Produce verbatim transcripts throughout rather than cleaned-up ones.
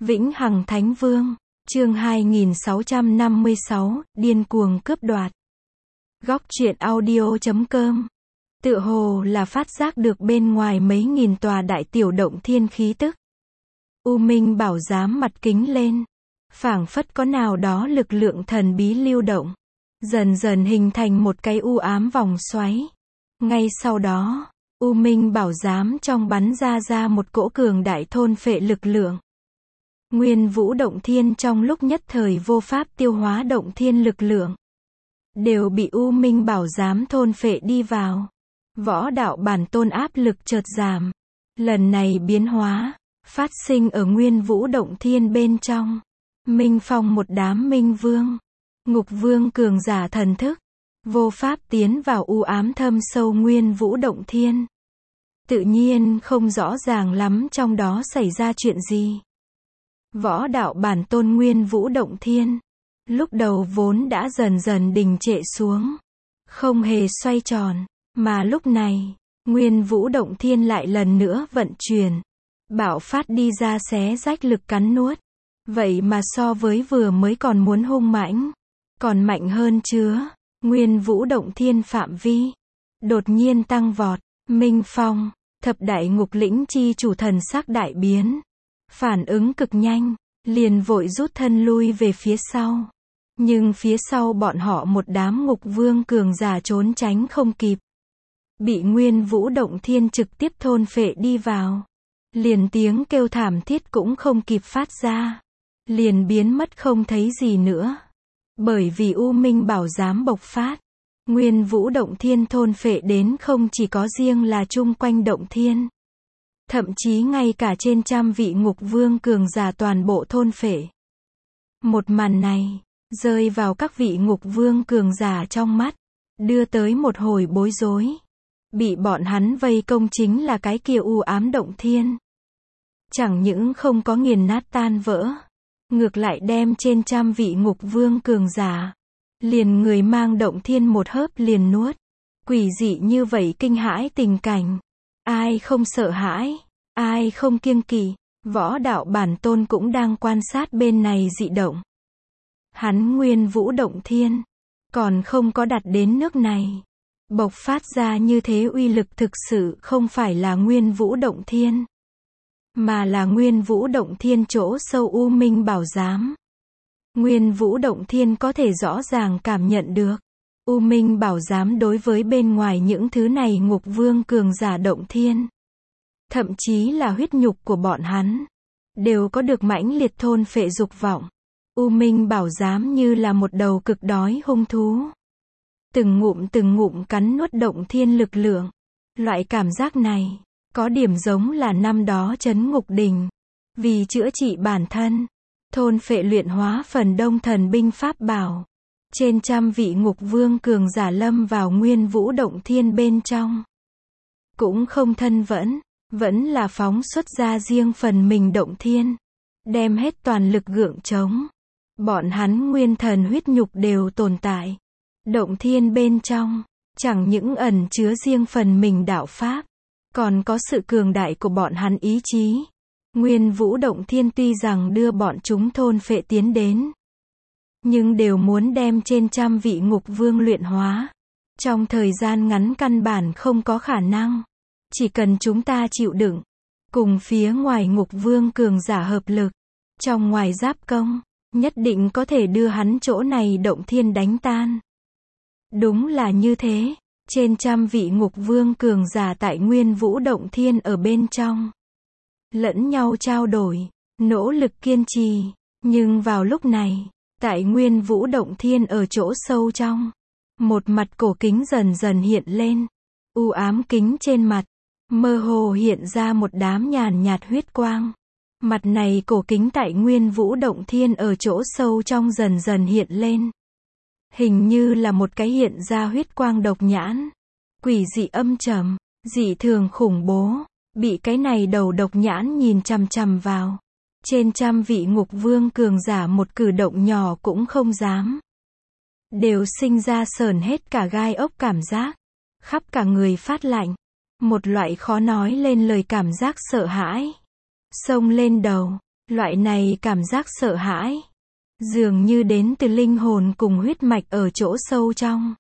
Vĩnh Hằng Thánh Vương, chương hai nghìn sáu trăm năm mươi sáu, điên cuồng cướp đoạt. Góc truyện audio chấm com. Tựa hồ là phát giác được bên ngoài mấy nghìn tòa đại tiểu động thiên khí tức. U Minh Bảo Giám mặt kính lên, phảng phất có nào đó lực lượng thần bí lưu động, dần dần hình thành một cái u ám vòng xoáy. Ngay sau đó, U Minh Bảo Giám trong bắn ra ra một cỗ cường đại thôn phệ lực lượng. Nguyên Vũ Động Thiên trong lúc nhất thời vô pháp tiêu hóa động thiên lực lượng, đều bị U Minh Bảo Giám thôn phệ đi vào. Võ đạo bản tôn áp lực chợt giảm. Lần này biến hóa, phát sinh ở Nguyên Vũ Động Thiên bên trong. Minh Phong một đám Minh Vương, Ngục Vương cường giả thần thức, vô pháp tiến vào u ám thâm sâu Nguyên Vũ Động Thiên. Tự nhiên không rõ ràng lắm trong đó xảy ra chuyện gì. Võ đạo bản tôn Nguyên Vũ Động Thiên, lúc đầu vốn đã dần dần đình trệ xuống, không hề xoay tròn, mà lúc này, Nguyên Vũ Động Thiên lại lần nữa vận chuyển, bạo phát đi ra xé rách lực cắn nuốt. Vậy mà so với vừa mới còn muốn hung mãnh, còn mạnh hơn chứa. Nguyên Vũ Động Thiên phạm vi đột nhiên tăng vọt. Minh Phong, thập đại ngục lĩnh chi chủ thần sắc đại biến, phản ứng cực nhanh, liền vội rút thân lui về phía sau. Nhưng phía sau bọn họ một đám ngục vương cường giả trốn tránh không kịp, bị Nguyên Vũ Động Thiên trực tiếp thôn phệ đi vào. Liền tiếng kêu thảm thiết cũng không kịp phát ra, liền biến mất không thấy gì nữa. Bởi vì U Minh Bảo Giám bộc phát, Nguyên Vũ Động Thiên thôn phệ đến không chỉ có riêng là chung quanh động thiên, thậm chí ngay cả trên trăm vị ngục vương cường giả toàn bộ thôn phệ. Một màn này, rơi vào các vị ngục vương cường giả trong mắt, đưa tới một hồi bối rối. Bị bọn hắn vây công chính là cái kia u ám động thiên. Chẳng những không có nghiền nát tan vỡ, ngược lại đem trên trăm vị ngục vương cường giả, liền người mang động thiên một hớp liền nuốt. Quỷ dị như vậy kinh hãi tình cảnh, ai không sợ hãi, ai không kiêng kỵ. Võ đạo bản tôn cũng đang quan sát bên này dị động. Hắn Nguyên Vũ Động Thiên, còn không có đạt đến nước này. Bộc phát ra như thế uy lực thực sự không phải là Nguyên Vũ Động Thiên, mà là Nguyên Vũ Động Thiên chỗ sâu U Minh Bảo Giám. Nguyên Vũ Động Thiên có thể rõ ràng cảm nhận được, U Minh Bảo Giám đối với bên ngoài những thứ này ngục vương cường giả động thiên, thậm chí là huyết nhục của bọn hắn, đều có được mãnh liệt thôn phệ dục vọng. U Minh Bảo Giám như là một đầu cực đói hung thú, từng ngụm từng ngụm cắn nuốt động thiên lực lượng. Loại cảm giác này, có điểm giống là năm đó trấn ngục đình, vì chữa trị bản thân, thôn phệ luyện hóa phần đông thần binh pháp bảo. Trên trăm vị ngục vương cường giả lâm vào Nguyên Vũ Động Thiên bên trong, cũng không thân vẫn, vẫn là phóng xuất ra riêng phần mình động thiên, đem hết toàn lực gượng chống. Bọn hắn nguyên thần huyết nhục đều tồn tại. Động thiên bên trong, chẳng những ẩn chứa riêng phần mình đạo pháp, còn có sự cường đại của bọn hắn ý chí. Nguyên Vũ Động Thiên tuy rằng đưa bọn chúng thôn phệ tiến đến, nhưng đều muốn đem trên trăm vị ngục vương luyện hóa. Trong thời gian ngắn căn bản không có khả năng. Chỉ cần chúng ta chịu đựng, cùng phía ngoài ngục vương cường giả hợp lực, trong ngoài giáp công, nhất định có thể đưa hắn chỗ này động thiên đánh tan. Đúng là như thế, trên trăm vị ngục vương cường giả tại Nguyên Vũ Động Thiên ở bên trong, lẫn nhau trao đổi, nỗ lực kiên trì. Nhưng vào lúc này, tại Nguyên Vũ Động Thiên ở chỗ sâu trong, một mặt cổ kính dần dần hiện lên. U ám kính trên mặt, mơ hồ hiện ra một đám nhàn nhạt huyết quang. Mặt này cổ kính tại Nguyên Vũ Động Thiên ở chỗ sâu trong dần dần hiện lên. Hình như là một cái hiện ra huyết quang độc nhãn, quỷ dị âm trầm, dị thường khủng bố, bị cái này đầu độc nhãn nhìn chằm chằm vào. Trên trăm vị ngục vương cường giả một cử động nhỏ cũng không dám, đều sinh ra sởn hết cả gai ốc cảm giác, khắp cả người phát lạnh, một loại khó nói lên lời cảm giác sợ hãi, xông lên đầu. Loại này cảm giác sợ hãi, dường như đến từ linh hồn cùng huyết mạch ở chỗ sâu trong.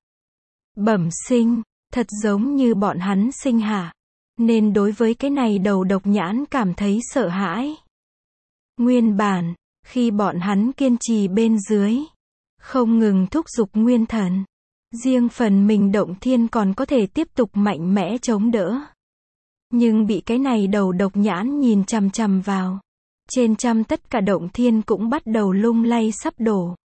Bẩm sinh, thật giống như bọn hắn sinh hạ, nên đối với cái này đầu độc nhãn cảm thấy sợ hãi. Nguyên bản, khi bọn hắn kiên trì bên dưới, không ngừng thúc giục nguyên thần, riêng phần mình động thiên còn có thể tiếp tục mạnh mẽ chống đỡ. Nhưng bị cái này đầu độc nhãn nhìn chằm chằm vào, trên trăm tất cả động thiên cũng bắt đầu lung lay sắp đổ.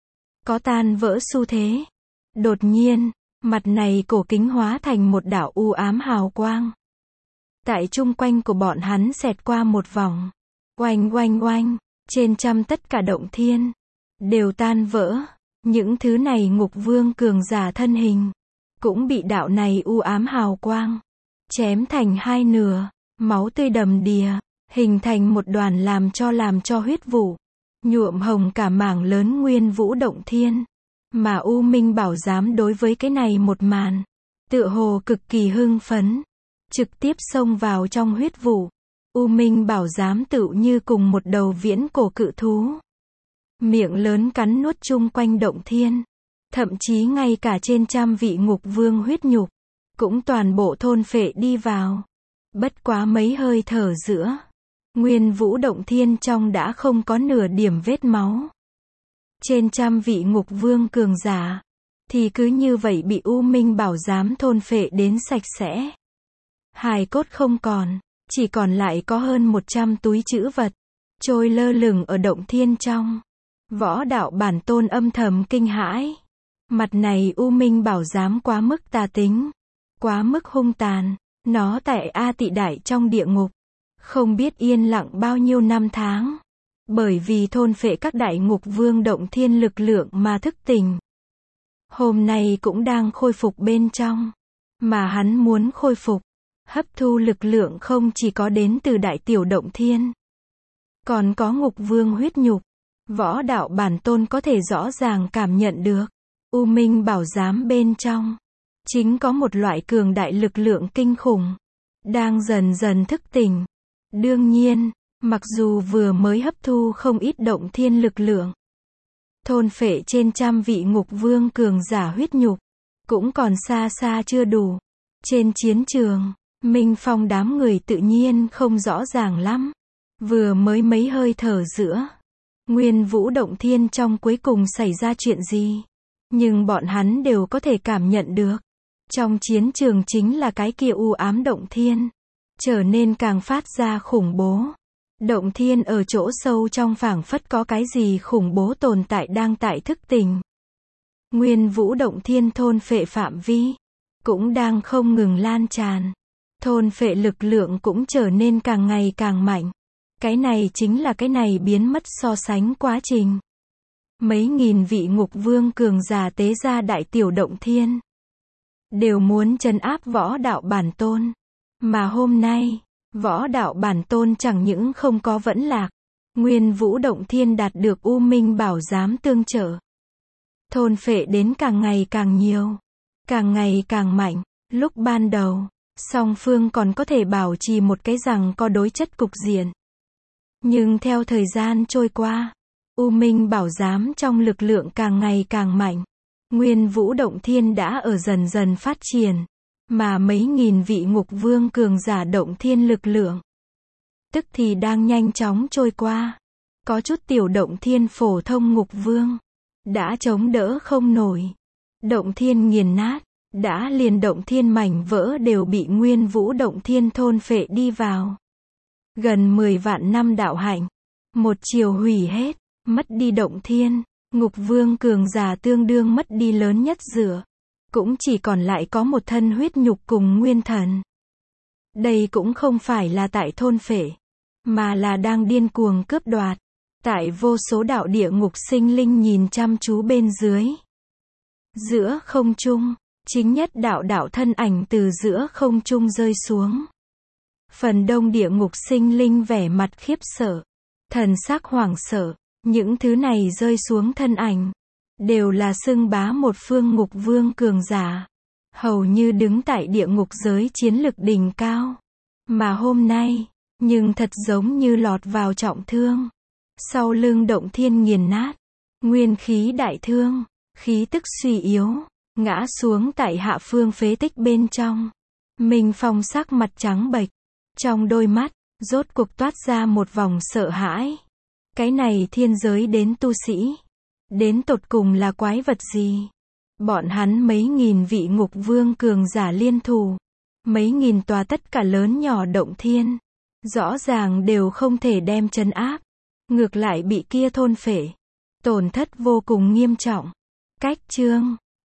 Có tan vỡ xu thế. Đột nhiên, mặt này cổ kính hóa thành một đạo u ám hào quang. Tại chung quanh của bọn hắn xẹt qua một vòng. Oanh oanh oanh, trên trăm tất cả động thiên đều tan vỡ. Những thứ này ngục vương cường giả thân hình cũng bị đạo này u ám hào quang chém thành hai nửa, máu tươi đầm đìa, hình thành một đoàn làm cho làm cho huyết vụ, nhuộm hồng cả mảng lớn nguyên vũ động thiên. Mà U Minh Bảo Giám đối với cái này một màn, tựa hồ cực kỳ hưng phấn, trực tiếp xông vào trong huyết vụ. U Minh Bảo Giám tựu như cùng một đầu viễn cổ cự thú, miệng lớn cắn nuốt chung quanh động thiên, thậm chí ngay cả trên trăm vị ngục vương huyết nhục cũng toàn bộ thôn phệ đi vào. Bất quá mấy hơi thở giữa, nguyên vũ động thiên trong đã không có nửa điểm vết máu. Trên trăm vị ngục vương cường giả thì cứ như vậy bị U Minh Bảo Giám thôn phệ đến sạch sẽ. Hài cốt không còn, chỉ còn lại có hơn một trăm túi trữ vật trôi lơ lửng ở động thiên trong. Võ đạo bản tôn âm thầm kinh hãi. Mặt này U Minh Bảo Giám quá mức tà tính, quá mức hung tàn. Nó tại A Tị Đại trong địa ngục, không biết yên lặng bao nhiêu năm tháng. Bởi vì thôn phệ các đại ngục vương động thiên lực lượng mà thức tỉnh. Hôm nay cũng đang khôi phục bên trong. Mà hắn muốn khôi phục, hấp thu lực lượng không chỉ có đến từ đại tiểu động thiên, còn có ngục vương huyết nhục. Võ đạo bản tôn có thể rõ ràng cảm nhận được, U Minh Bảo Giám bên trong chính có một loại cường đại lực lượng kinh khủng đang dần dần thức tỉnh. Đương nhiên, mặc dù vừa mới hấp thu không ít động thiên lực lượng, thôn phệ trên trăm vị ngục vương cường giả huyết nhục, cũng còn xa xa chưa đủ. Trên chiến trường, Minh Phong đám người tự nhiên không rõ ràng lắm. Vừa mới mấy hơi thở giữa, nguyên vũ động thiên trong cuối cùng xảy ra chuyện gì. Nhưng bọn hắn đều có thể cảm nhận được. Trong chiến trường chính là cái kia u ám động thiên, trở nên càng phát ra khủng bố. Động thiên ở chỗ sâu trong phảng phất có cái gì khủng bố tồn tại đang tại thức tỉnh. Nguyên vũ động thiên thôn phệ phạm vi cũng đang không ngừng lan tràn. Thôn phệ lực lượng cũng trở nên càng ngày càng mạnh. Cái này chính là cái này biến mất so sánh quá trình. Mấy nghìn vị ngục vương cường giả tế ra đại tiểu động thiên, đều muốn trấn áp võ đạo bản tôn. Mà hôm nay, võ đạo bản tôn chẳng những không có vẫn lạc, nguyên vũ động thiên đạt được U Minh Bảo Giám tương trợ, thôn phệ đến càng ngày càng nhiều, càng ngày càng mạnh. Lúc ban đầu, song phương còn có thể bảo trì một cái rằng có đối chất cục diện. Nhưng theo thời gian trôi qua, U Minh Bảo Giám trong lực lượng càng ngày càng mạnh. Nguyên vũ động thiên đã ở dần dần phát triển, mà mấy nghìn vị ngục vương cường giả động thiên lực lượng tức thì đang nhanh chóng trôi qua. Có chút tiểu động thiên phổ thông ngục vương đã chống đỡ không nổi, động thiên nghiền nát, đã liền động thiên mảnh vỡ đều bị nguyên vũ động thiên thôn phệ đi vào. Gần mười vạn năm đạo hạnh, một chiều hủy hết, mất đi động thiên. Ngục vương cường giả tương đương mất đi lớn nhất dựa, cũng chỉ còn lại có một thân huyết nhục cùng nguyên thần. Đây cũng không phải là tại thôn phệ, mà là đang điên cuồng cướp đoạt. Tại vô số đạo địa ngục sinh linh nhìn chăm chú bên dưới. Giữa không trung, chính nhất đạo đạo thân ảnh từ giữa không trung rơi xuống. Phần đông địa ngục sinh linh vẻ mặt khiếp sợ, thần sắc hoảng sợ. Những thứ này rơi xuống thân ảnh, đều là xưng bá một phương ngục vương cường giả, hầu như đứng tại địa ngục giới chiến lực đỉnh cao. Mà hôm nay, nhưng thật giống như lọt vào trọng thương. Sau lưng động thiên nghiền nát, nguyên khí đại thương, khí tức suy yếu, ngã xuống tại hạ phương phế tích bên trong. Minh Phong sắc mặt trắng bệch, trong đôi mắt, rốt cuộc toát ra một vòng sợ hãi. Cái này thiên giới đến tu sĩ, đến tột cùng là quái vật gì? Bọn hắn mấy nghìn vị ngục vương cường giả liên thủ, mấy nghìn tòa tất cả lớn nhỏ động thiên, rõ ràng đều không thể đem trấn áp, ngược lại bị kia thôn phệ, tổn thất vô cùng nghiêm trọng. Cách chương